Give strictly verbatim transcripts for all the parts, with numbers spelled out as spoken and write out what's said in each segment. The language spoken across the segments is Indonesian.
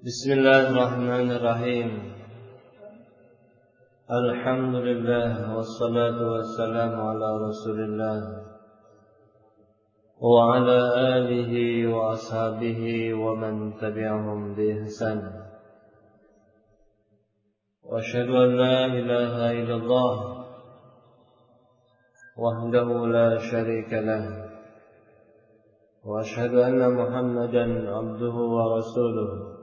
Bismillahirrahmanirrahim. Alhamdulillah wassalatu wassalamu ala Rasulillah wa ala alihi wa ashabihi wa man tabi'ahum bi ihsan. Wa asyhadu an la ilaha illallah wahdahu la syarika lah. Wa asyhadu anna Muhammadan abduhu wa rasuluh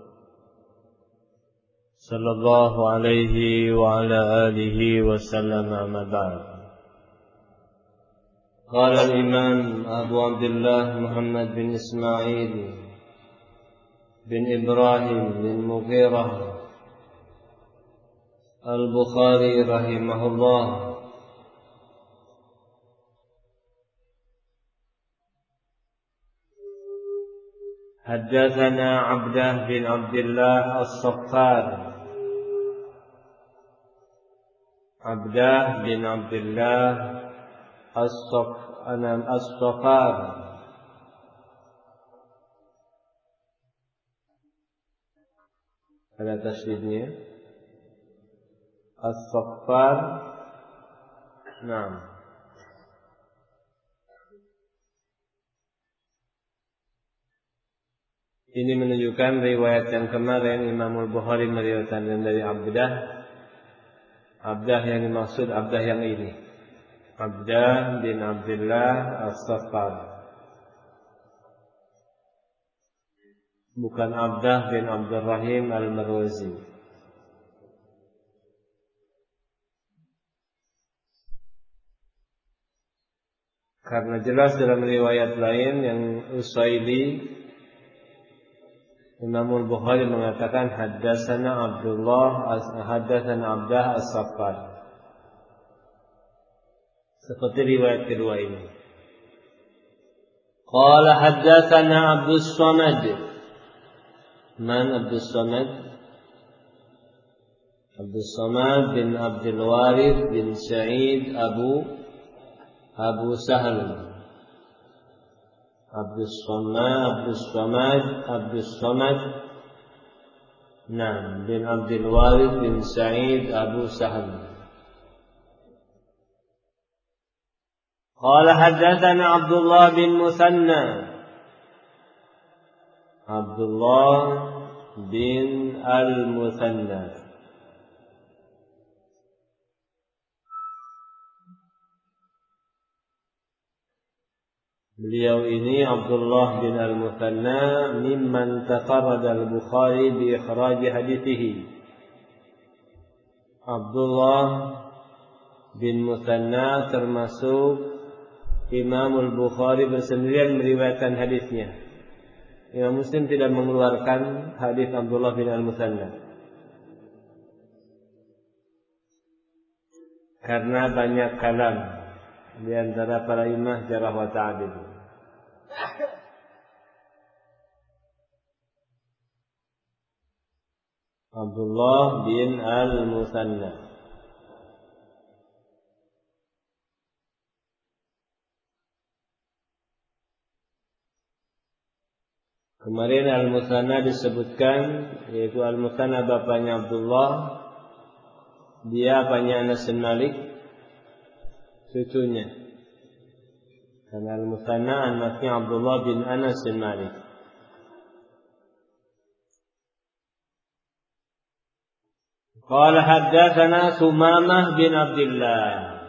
sallallahu alaihi wa ala alihi wa sallam, amma ba'd. Qala al-imam Abu Abdullah Muhammad bin Ismail bin Ibrahim bin Mughirah al-Bukhari rahimahullah, haddatsana Abdah bin Abdullah as-Saffar. Abdah bin Abdullah as-Saffar ada tasydidnya, as-Saffar. Nah, ini menunjukkan riwayat yang kemarin Imam Al-Bukhari meriwayatkan dari Abdah. Abdah yang dimaksud Abdah yang ini, Abdah bin Abdullah as-Saffar, bukan Abdah bin Abdurrahim al-Marwazi. Karena jelas dalam riwayat lain yang Usaili, Imam Al-Bukhari mengatakan haddatsana Abdullah haddatsana Abdah as-Saffar, seperti riwayat kedua ini. Qala haddatsana Abdus Samad. Man Abdus Samad? Abdus Samad bin Abdul Warith bin Sa'id Abu Abu Sahal. Abdus Samad, Abdus Samad, Abdus Samad, Naam bin Abdul Warith bin Sa'id Abu Sahal. Qala haddatsana Abdullah bin Musanna. Abdullah bin Al-Musanna. Beliau ini Abdullah bin Al-Muthanna mimman tafarrada Al-Bukhari bi ikhraj hadithihi. Abdullah bin Muthanna termasuk Imam Al-Bukhari bersendirian meriwayatkan hadisnya. Imam Muslim tidak mengeluarkan hadis Abdullah bin Al-Muthanna karena banyak kalam di antara para imam jarh wa ta'dil. Abdullah bin Al-Muthanna. Kemarin Al-Muthanna disebutkan, yaitu Al-Muthanna bapaknya Abdullah, dia bapaknya Anas bin Malik, cucunya. Karena Al-Muthanna anaknya Abdullah bin Anas bin Malik. Qala haddatsana Sumamah bin Abdullah.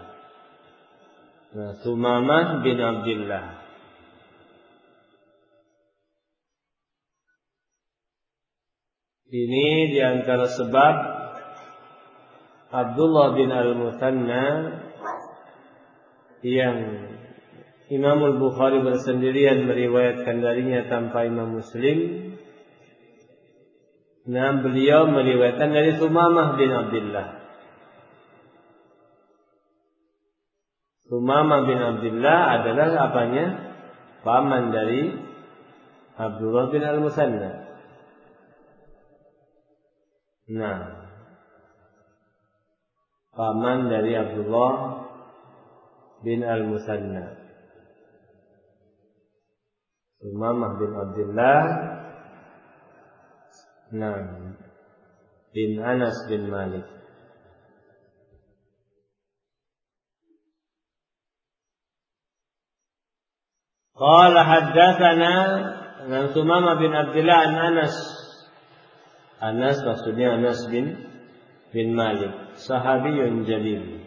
Nah, Sumamah bin Abdullah ini di antara sebab Abdullah bin Al-Muthanna yang Imam Al-Bukhari bersendirian meriwayatkan darinya tanpa Imam Muslim. Nah, beliau meriwayatkan dari Sumamah bin Abdullah. Sumamah bin Abdullah adalah apanya? Paman dari Abdullah bin Al-Muthanna. Nah, paman dari Abdullah bin Al-Muthanna. Sumamah bin Abdullah Nah, bin Anas bin Malik. Qala haddatsana Sumamah bin Abdullah an Anas. Anas maksudnya Anas bin bin Malik, sahabiyun jalil.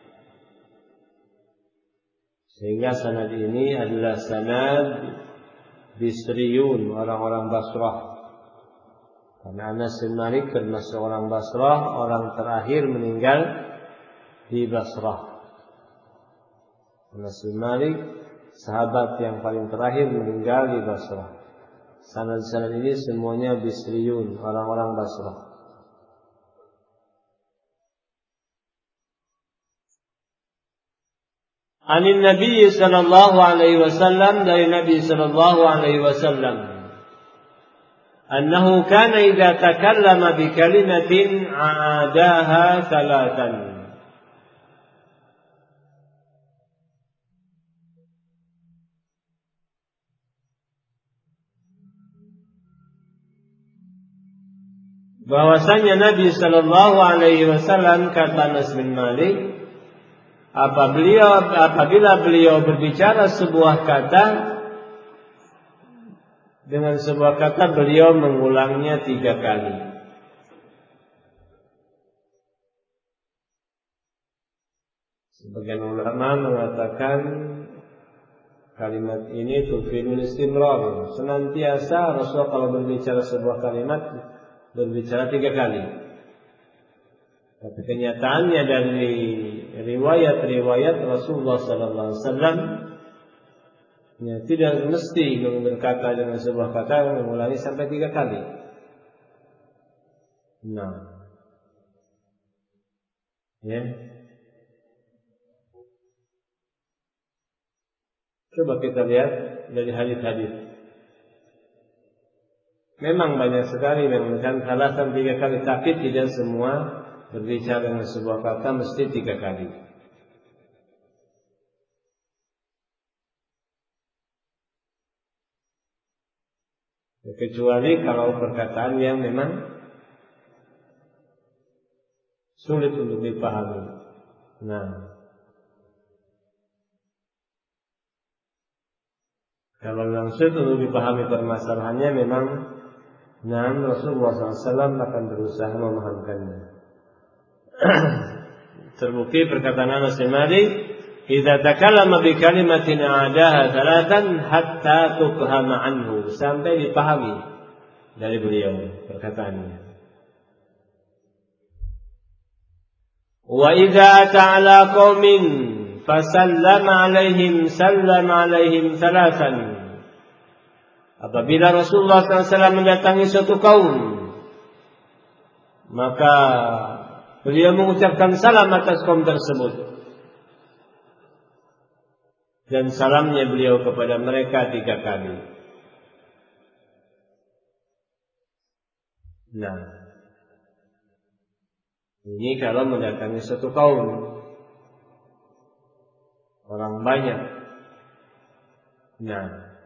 Sehingga sanad ini adalah sanad Bisriyun, orang-orang Basrah. Karena Anas bin Malik termasuk orang Basrah, orang terakhir meninggal di Basrah. Anas bin Malik sahabat yang paling terakhir meninggal di Basrah. Sanad-sanad ini semuanya Bisriyun, orang-orang Basrah. Anin Nabi sallallahu alaihi wasallam, dari Nabi sallallahu alaihi wasallam, annahu kana idza takallama bi kalimatin aadaha thalathan. Bahwasanya Nabi sallallahu alaihi wasallam, kata Anas bin Malik, Apabila, apabila beliau berbicara sebuah kata, dengan sebuah kata beliau mengulangnya tiga kali. Sebagian ulama mengatakan kalimat ini tufidul istimrar, senantiasa Rasul kalau berbicara sebuah kalimat berbicara tiga kali. Tapi kenyataannya dari riwayat-riwayat Rasulullah sallallahu alaihi wasallam, ya, tidak mesti berkata dengan sebuah kata mengulangi sampai tiga kali. Nah, ya, coba kita lihat dari hadis-hadis. Memang banyak sekali yang mengatakan alasan tiga kali, tapi tidak semua berbicara dengan sebuah kata mesti tiga kali. Kecuali kalau perkataan yang memang sulit untuk dipahami. Nah, kalau memang sulit untuk dipahami permasalahannya, memang nah, Rasulullah sallallahu alaihi wasallam akan berusaha memahamkannya. Terbukti perkataan Anas bin Malik, "Idza takallama bi kalimatin a'adaha thalathan hatta tufhama anhu," sampai dipahami dari beliau perkataannya. "Wa idza ta'ala qaumin fasallama 'alaihim sallama 'alaihim thalathan." Apabila Rasulullah sallallahu alaihi wasallam mendatangi suatu kaum, maka beliau mengucapkan salam atas kaum tersebut, dan salamnya beliau kepada mereka tiga kali. Nah, ini kalau mendatangi suatu kaum, orang banyak. Nah,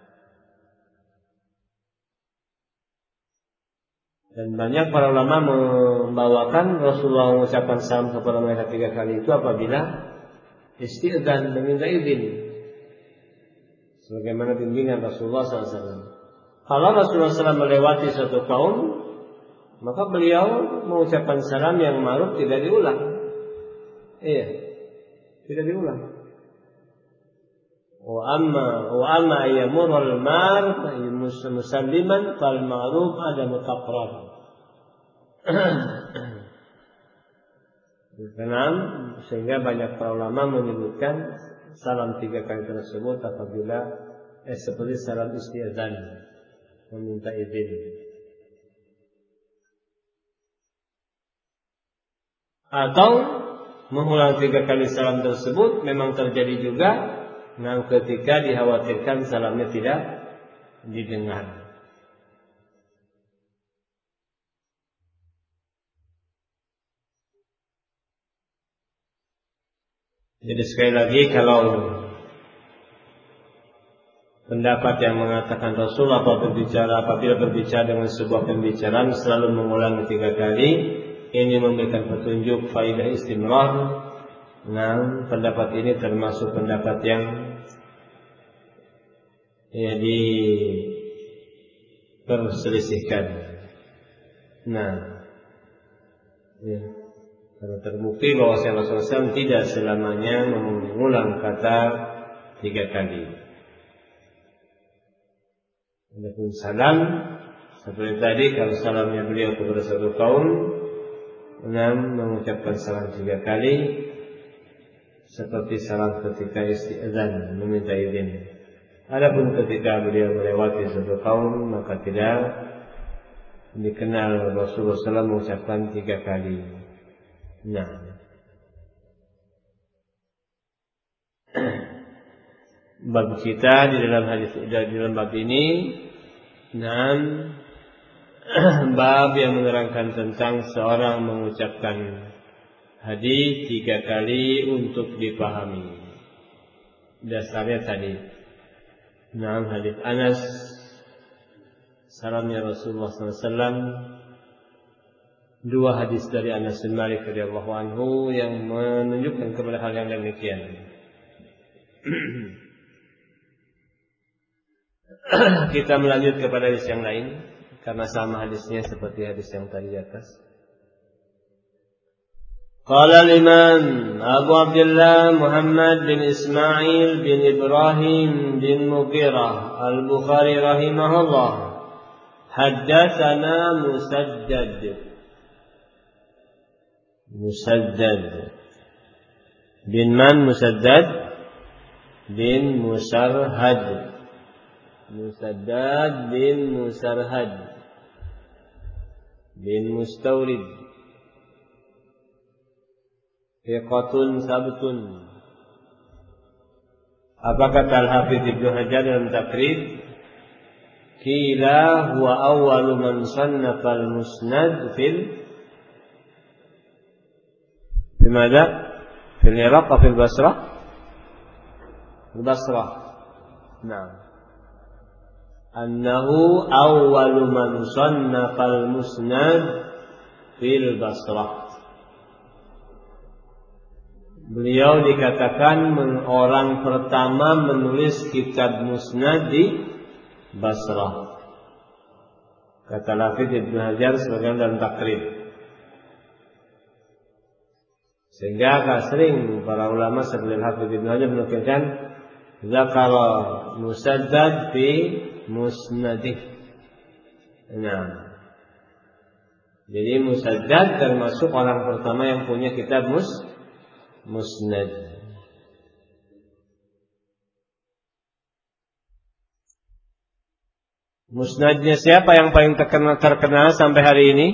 dan banyak para ulama membawakan Rasulullah mengucapkan salam kepada mereka tiga kali itu apabila isti'dzan, meminta izin, sebagaimana bimbingan Rasulullah sallallahu alaihi wasallam. Kalau Rasulullah sallallahu alaihi wasallam melewati suatu kaum, maka beliau mengucapkan salam yang ma'ruf tidak diulang. Iya, tidak diulang. Wa amma wa amma yamur al-mar musalliman fal ma'ruf ada mutaqrab. Kenal, sehingga banyak para ulama menyebutkan salam tiga kali tersebut apabila eh, seperti salam isti'dzan, meminta izin. Atau mengulang tiga kali salam tersebut memang terjadi juga, nah ketika dikhawatirkan salamnya tidak didengar. Jadi sekali lagi, kalau pendapat yang mengatakan Rasul apabila berbicara apabila berbicara dengan sebuah pembicaraan selalu mengulang tiga kali, ini memberikan petunjuk faedah istimrar. Nah, pendapat ini termasuk pendapat yang ya diperselisihkan. Nah, ya, karena terbukti bahwa Rasulullah shallallahu alaihi wasallam tidak selamanya mengulang kata tiga kali. Adapun salam seperti tadi, kalau salamnya beliau kepada satu kaum, enam mengucapkan salam tiga kali, seperti salam ketika isti'adzan meminta izin. Adapun ketika beliau melewati satu kaum, maka tidak dikenal Rasulullah shallallahu alaihi wasallam mengucapkan tiga kali. Nah, bab kita di dalam hadis di dalam bab ini, nah, bab yang menerangkan tentang seorang mengucapkan hadis tiga kali untuk dipahami. Dasarnya tadi, nah, hadis Anas, salamnya Rasulullah shallallahu alaihi wasallam, dua hadis dari Anas bin Malik radhiyallahu anhu yang menunjukkan kepada hal yang demikian. Kita melanjut kepada hadis yang lain karena sama hadisnya seperti hadis yang tadi di atas. Qala al-Imam Abu Abdullah Muhammad bin Ismail bin Ibrahim bin Mughirah al-Bukhari rahimahullah, haddatsana Musaddad Musaddad bin man Musaddad bin Musarhad Musaddad bin Musarhad bin Mustawrid, thiqatun sabtun. Apa kata Al-Hafidz Ibnu Hajar dalam Taqrib? Qila huwa awwalu man sannafa al-musnad fil bimada? Fil Iraq atau fil Basrah? Fil Basrah. Nah, annahu awwalu man sannafal musnad fil Basrah. Beliau dikatakan orang pertama menulis kitab musnad di Basrah. Kata Al-Hafidz Ibnu Hajar sebagian dalam Taqrib. Sehingga agak sering para ulama seperti Al-Hafidz Ibnu Hajar menukilkan zakara Musaddad fi musnadih. Nah, jadi Musaddad termasuk orang pertama yang punya kitab mus musnad. Musnadnya siapa yang paling terkenal, terkenal sampai hari ini?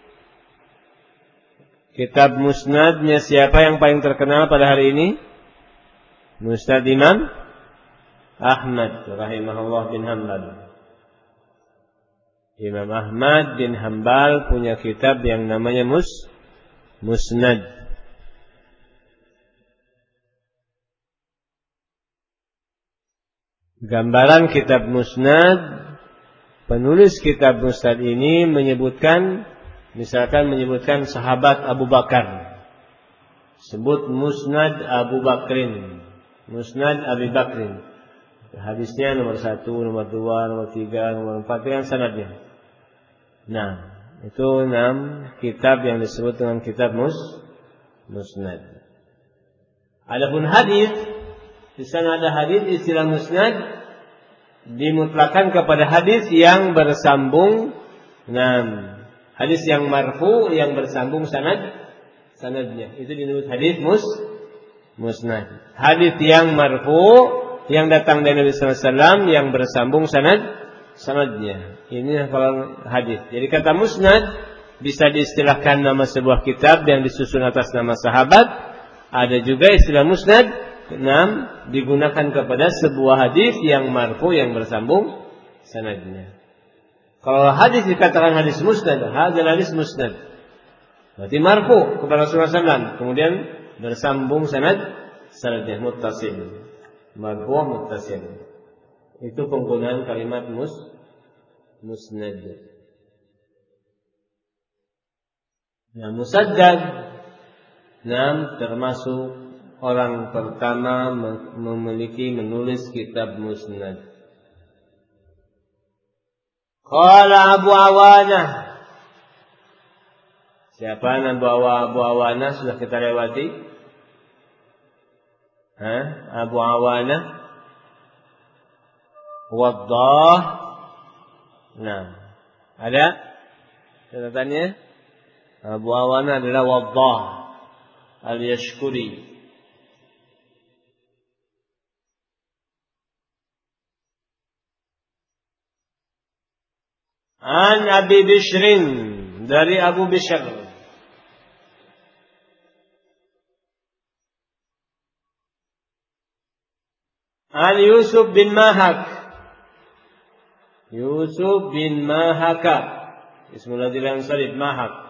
Kitab musnadnya siapa yang paling terkenal pada hari ini? Musnad Imam Ahmad rahimahullah bin Hanbal. Imam Ahmad bin Hanbal punya kitab yang namanya mus Musnad. Gambaran kitab Musnad, penulis kitab Musnad ini menyebutkan, misalkan menyebutkan sahabat Abu Bakar, sebut Musnad Abu Bakrin, Musnad Abi Bakrin. Hadisnya nomor satu, nomor dua, nomor tiga, nomor empat, dengan sanadnya. Nah, itu enam kitab yang disebut dengan kitab mus Musnad. Adapun hadis, di sana ada hadis, istilah Musnad dimutlakan kepada hadis yang bersambung. Nah, hadis yang marfu yang bersambung sanad sanadnya itu disebut hadis mus Musnad. Hadis yang marfu yang datang dari Nabi sallallahu alaihi wasallam yang bersambung sanad sanadnya. Ini kalau hadis. Jadi kata musnad bisa diistilahkan nama sebuah kitab yang disusun atas nama sahabat. Ada juga istilah musnad enam digunakan kepada sebuah hadis yang marfu yang bersambung sanadnya. Kalau hadis dikatakan hadis musnad, hadis hadis musnad, berarti marfu kepada Rasulullah sallallahu alaihi wasallam, kemudian bersambung sanad sanadnya muttasil. Marfu' muttasil. Itu penggunaan kalimat mus musnad. Nah, Musaddad, nah, termasuk orang pertama memiliki menulis kitab musnad. Qala Abu Awanah. Siapa Abu Awanah? Sudah kita lewati. Hah? Abu Awanah. Waddah. Nah, ada catatannya? Abu Awanah adalah Waddah Al-Yashkuri. An Abi Bishrin, dari Abu Bishr. An Yusuf bin Mahak. Yusuf bin Mahaka. Ismuladzil Ansari Mahak.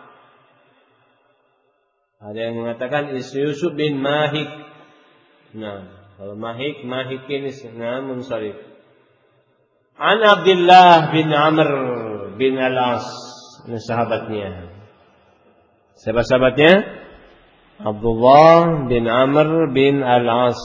Ada yang mengatakan Yusuf bin Mahik. Nah, kalau Mahik, Mahikin ismnya munsharif. An Abdullah bin Amr bin Al-As. Ini sahabatnya. Siapa sahabatnya? Abdullah bin Amr bin Al-As.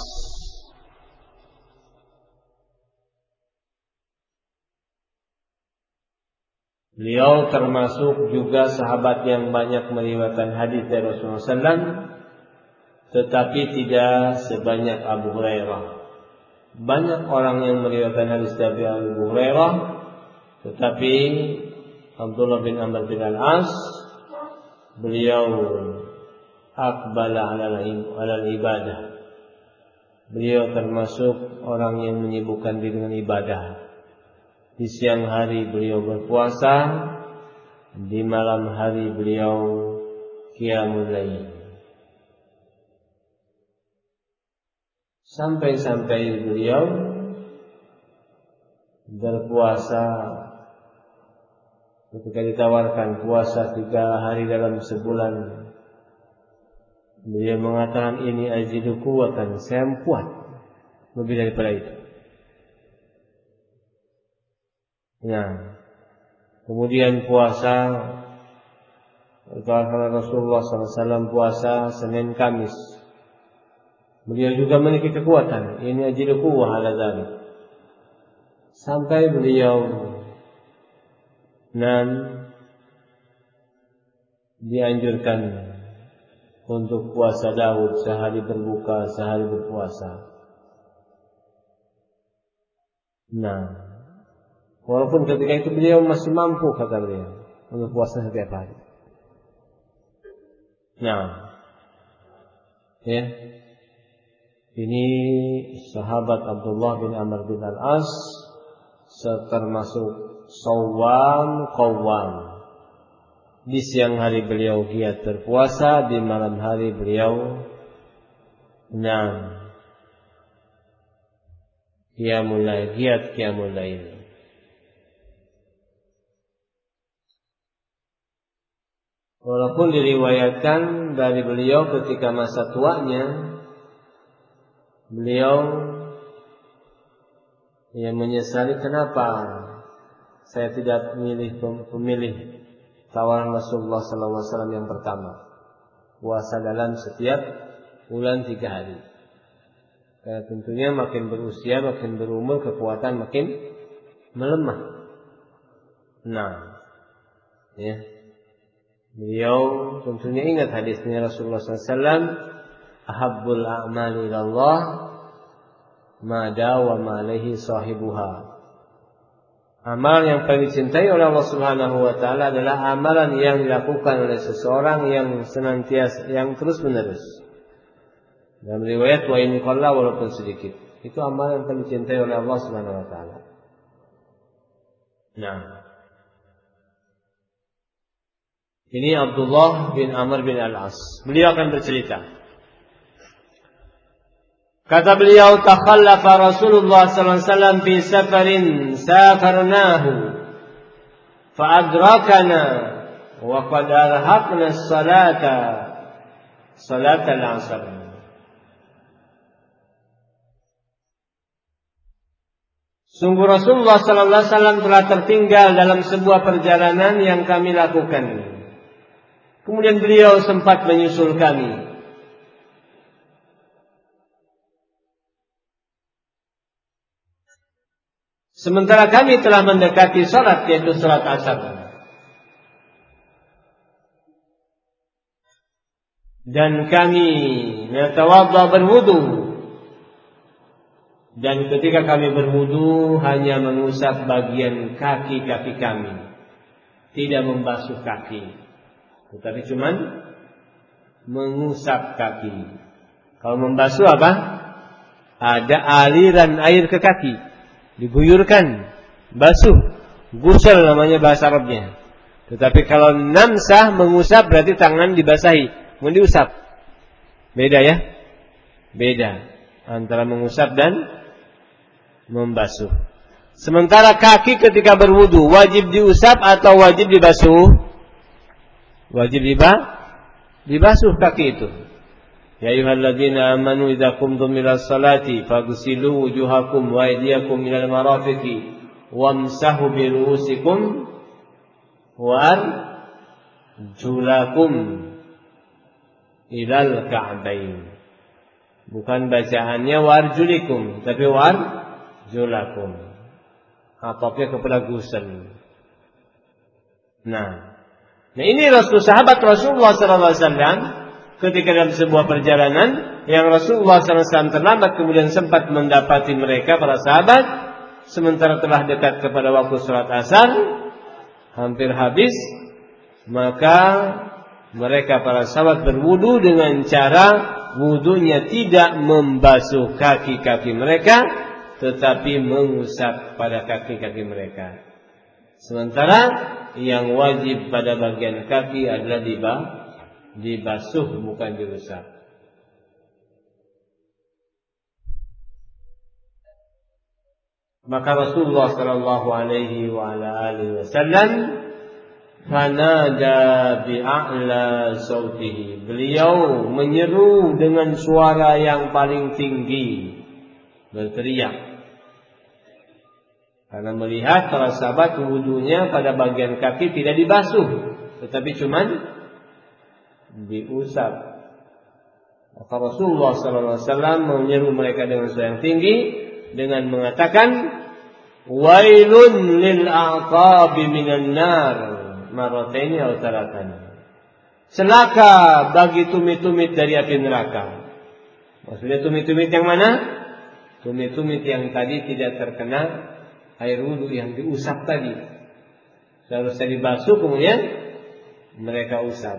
Beliau termasuk juga sahabat yang banyak meriwayatkan hadis dari Rasulullah sallallahu alaihi wasallam, tetapi tidak sebanyak Abu Hurairah. Banyak orang yang meriwayatkan hadis dari Abu Hurairah, tetapi Abdullah bin Amr bin Al-As, beliau aqbala ala ibadah. Beliau termasuk orang yang menyibukkan diri dengan ibadah. Di siang hari beliau berpuasa, di malam hari beliau qiyamul lail. Sampai-sampai beliau berpuasa, ketika ditawarkan puasa tiga hari dalam sebulan, beliau mengatakan, ini ajidu quwwatan, saya kuat lebih daripada itu. Nah, kemudian puasa, kalau Rasulullah sallallahu alaihi wasallam puasa Senin Kamis, beliau juga memiliki kekuatan. Ini ajidu quwwah ala dzalik. Sampai beliau nan dianjurkan untuk puasa Daud, sehari berbuka, sehari berpuasa. Nah, walaupun ketika itu beliau masih mampu, kata beliau, untuk puasa setiap hari. Nah, ya, ini sahabat Abdullah bin Amr bin Al-As, termasuk Shawwam Qawwam. Di siang hari beliau giat berpuasa, di malam hari beliau nah qiyamul lail, giat qiyamul lail. Walaupun diriwayatkan dari beliau ketika masa tuanya, beliau yang menyesali, kenapa saya tidak memilih pemilih tawaran Rasulullah sallallahu alaihi wasallam yang pertama, puasa dalam setiap bulan tiga hari. Karena tentunya makin berusia, makin berumur, kekuatan makin melemah. Nah, ya, beliau tentunya ingat hadisnya Rasulullah sallallahu alaihi wasallam, ahabbul a'mali ilallah ma dawama alaihi sahibuha. Amal yang paling dicintai oleh Allah Subhanahu wa taala adalah amalan yang dilakukan oleh seseorang yang senantiasa, yang terus-menerus. Dalam riwayat wa in qalla, walaupun sedikit. Itu amal yang paling dicintai oleh Allah Subhanahu wa taala. Nah, ini Abdullah bin Amr bin Al-As. Beliau akan bercerita. Kata beliau, takhallafa Rasulullah sallallahu alaihi wasallam fi safarin safarnahu fa adrakana wa qad arhaqna as-salata salat al-'asr. Sungguh Rasulullah sallallahu alaihi wasallam telah tertinggal dalam sebuah perjalanan yang kami lakukan. Kemudian beliau sempat menyusul kami. Sementara kami telah mendekati salat, yaitu salat asar. Dan kami natawadda berwudu. Dan ketika kami berwudu hanya mengusap bagian kaki-kaki kami, tidak membasuh kaki, tetapi cuman mengusap kaki. Kalau membasuh apa? Ada aliran air ke kaki, diguyurkan, basuh, gusel namanya bahasa Arabnya. Tetapi kalau namsah, mengusap, berarti tangan dibasahi, kemudian diusap. Beda ya? Beda antara mengusap dan membasuh. Sementara kaki ketika berwudu wajib diusap atau wajib dibasuh? Wajib dibasuh kaki itu. Ya ayyuhalladzina amanu idza qumtum ilas salati faghsilu wujuhakum wa aydiyakum ilal marafiqi wamsahu bi ru'usikum wa arjulakum ilal ka'bain. Bukan bacaannya warjulikum, tapi warjulakum. Atofnya kepada gusel. Nah, nah ini Rasul sahabat Rasulullah sallallahu alaihi wasallam ketika dalam sebuah perjalanan yang Rasulullah sallallahu alaihi wasallam terlambat, kemudian sempat mendapati mereka para sahabat sementara telah dekat kepada waktu salat asar, hampir habis, maka mereka para sahabat berwudu dengan cara wudunya tidak membasuh kaki-kaki mereka, tetapi mengusap pada kaki-kaki mereka. Sementara yang wajib pada bagian kaki adalah dibasuh, bukan diusap. Maka Rasulullah sallallahu alaihi wa ala alihi wasallam fanada bi'a'la sautihi. Beliau menyeru dengan suara yang paling tinggi, berteriak. Karena melihat para sahabat wudunya pada bagian kaki tidak dibasuh, tetapi cuman diusap. Maka Rasulullah sallallahu alaihi wasallam menyeru mereka dengan suara yang tinggi dengan mengatakan, wailun lil a'qabi minan nar marrataini aw salatan. Celaka bagi tumit-tumit dari api neraka. Maksudnya tumit-tumit yang mana? Tumit-tumit yang tadi tidak terkena air wudu yang diusap tadi. Seharusnya dibasuh kemudian mereka usap.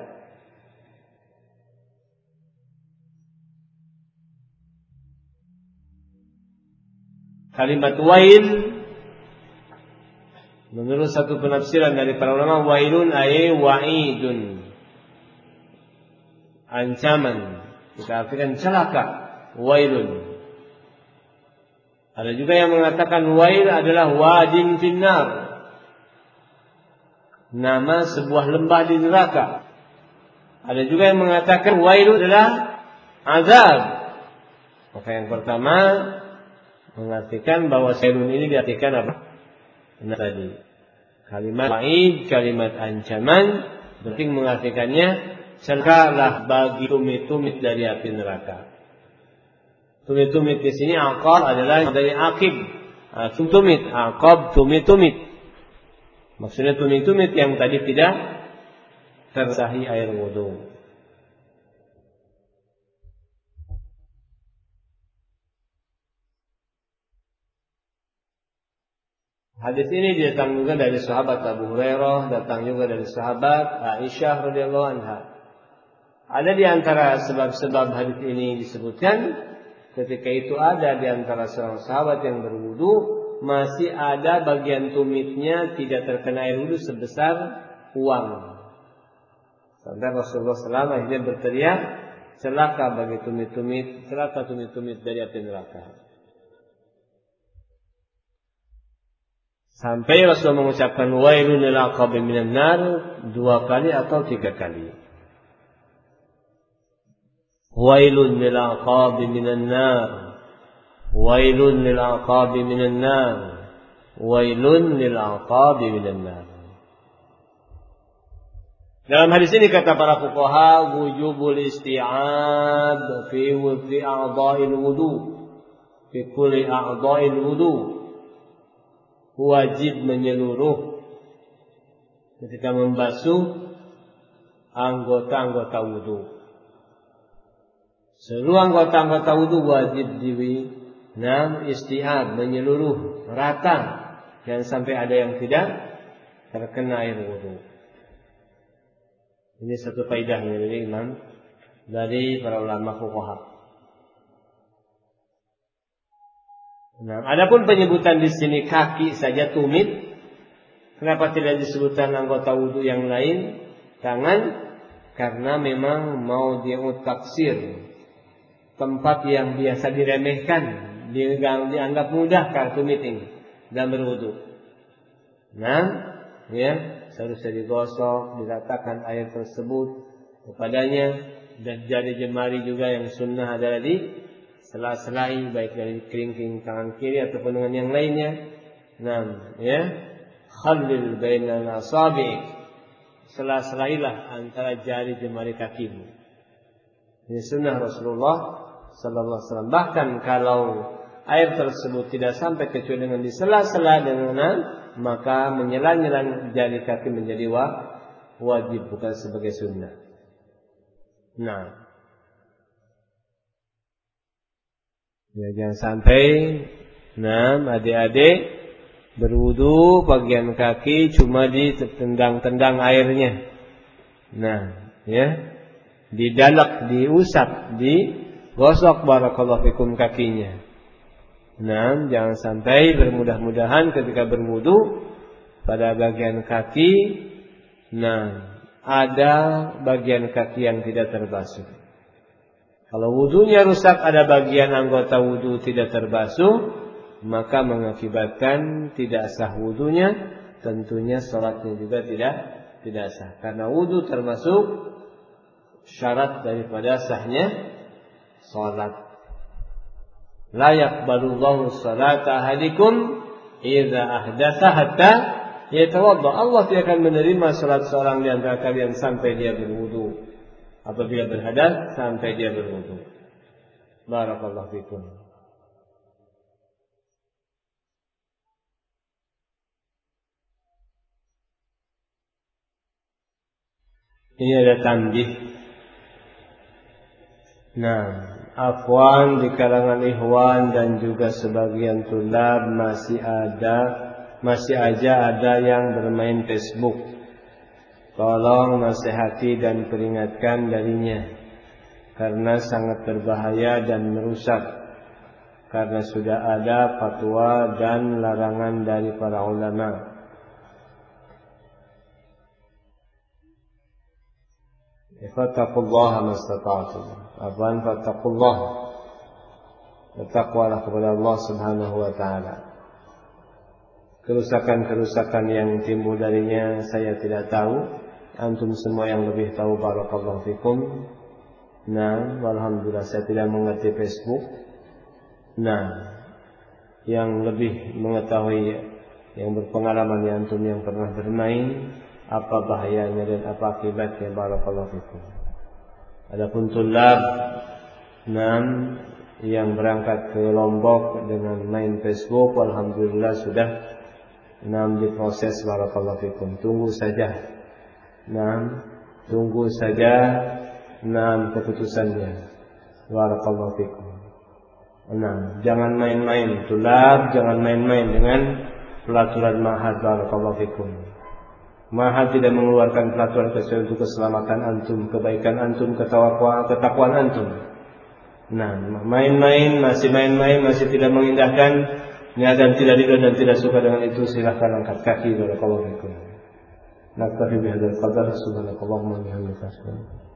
Kalimat wail menurut satu penafsiran dari para ulama, wailun ay wa'idun, ancaman, kita artikan celaka, wailun. Ada juga yang mengatakan wail adalah wadin finnar, nama sebuah lembah di neraka. Ada juga yang mengatakan wail adalah azab. Maka yang pertama mengartikan bahwa wailun ini diartikan apa? Nah tadi kalimat wa'id, kalimat ancaman, penting mengartikannya celakalah bagi tumit-tumit dari api neraka. Tumit-tumit di sini aqab adalah dari akib, tumit, aqab tumit-tumit. Maksudnya tumit-tumit yang tadi tidak tersahi air wudu. Hadis ini datang juga dari sahabat Abu Hurairah, datang juga dari sahabat Aisyah radhiyallahu anha. Ada di antara sebab-sebab hadis ini disebutkan, ketika itu ada di antara seorang sahabat yang berwudu, masih ada bagian tumitnya tidak terkena air wudu sebesar uang. Sampai Rasulullah sallallahu alaihi wasallam akhirnya berteriak, celaka bagi tumit-tumit, celaka tumit-tumit dari api neraka. Sampai Rasul mengucapkan wailun lil aqabi minan nar dua kali atau tiga kali. Wailun lil aqabi minan nar, wailun lil aqabi minan nar, wailun lil aqabi minan nar. Dalam hadis ini kata para fuqaha, wujubul isti'ab fi fi a'dha'il wudu, fi kulli a'dha'il wudu, wajib menyeluruh ketika membasuh anggota-anggota wudu. Seluruh anggota-anggota wudu wajib diwi nam isti'ab, menyeluruh rata, jangan sampai ada yang tidak terkena air wudu. Ini satu faedahnya dari imam dari para ulama fuqaha. Nah, adapun penyebutan di sini kaki saja tumit, kenapa tidak disebutkan anggota wudu yang lain, tangan? Karena memang mau diutaksir tempat yang biasa diremehkan, dianggap mudah kalau tumit ini dalam berwudu. Nah, ya. Seharusnya digosok, diratakan air tersebut kepadanya, dan jari jemari juga yang sunnah adalah di sela-selai, baik dari kelingking tangan kiri ataupun dengan yang lainnya. Nah, ya, khallil bainal asabi', sela-selailah antara jari jemari kakimu. Ini sunnah Rasulullah sallallahu alaihi wasallam. Bahkan kalau air tersebut tidak sampai kecuali dengan di sela-sela dengan, maka menyela-nyela jari kaki menjadi wajib, bukan sebagai sunnah. Nah, ya, jangan sampai nah adik-adik berwudu bagian kaki cuma ditendang-tendang airnya. Nah, ya, didalak, diusap, digosok barakallahu fikum kakinya. Nah, jangan sampai bermudah-mudahan ketika berwudu pada bagian kaki, nah, ada bagian kaki yang tidak terbasuh. Kalau wudunya rusak, ada bagian anggota wudu tidak terbasuh, maka mengakibatkan tidak sah wudunya, tentunya salatnya juga tidak tidak sah. Karena wudu termasuk syarat daripada sahnya salat. La yaqbalullahu salata ahadikum idza ahdatsa hatta yatawadda. Allah tidak akan menerima salat seorang di antara kalian sampai dia berwudu. Apabila berhadas sampai dia berwudu. Barakallahu fikum. Ini ada tanbih. Nah, afwan di kalangan ikhwan dan juga sebagian tulab masih ada masih aja ada yang bermain Facebook. Tolong nasihati dan peringatkan darinya, karena sangat berbahaya dan merusak. Karena sudah ada fatwa dan larangan dari para ulama. Fattaqullaha mastata'tum. Afwan, fattaqullah. Bertakwalah kepada Allah Subhanahu wa taala. Kerusakan-kerusakan yang timbul darinya saya tidak tahu. Antum semua yang lebih tahu, barakallahu fikum. Nah, alhamdulillah saya tidak mengerti Facebook. Nah, yang lebih mengetahui, yang berpengalaman ya antum yang pernah bermain, apa bahayanya dan apa akibatnya, barakallahu fikum. Adapun tulab enam yang berangkat ke Lombok dengan main Facebook, alhamdulillah sudah enam diproses, barakallahu fikum. Tunggu saja. enam tunggu saja enam keputusannya. Barakallahu fikum. enam jangan main-main tulab, jangan main-main dengan pelaturan mahad, barakallahu fikum. Mahad tidak mengeluarkan pelaturan kecuali untuk keselamatan antum, kebaikan antum, ketakwaan, ketakwaan antum. Nah, main-main, masih main-main, masih tidak mengindahkan niat dan tidak ridho dan tidak suka dengan itu, silahkan angkat kaki, barakallahu fikum. Naktafi bihadzal qadar, subhanakallahumma wa bihamdika.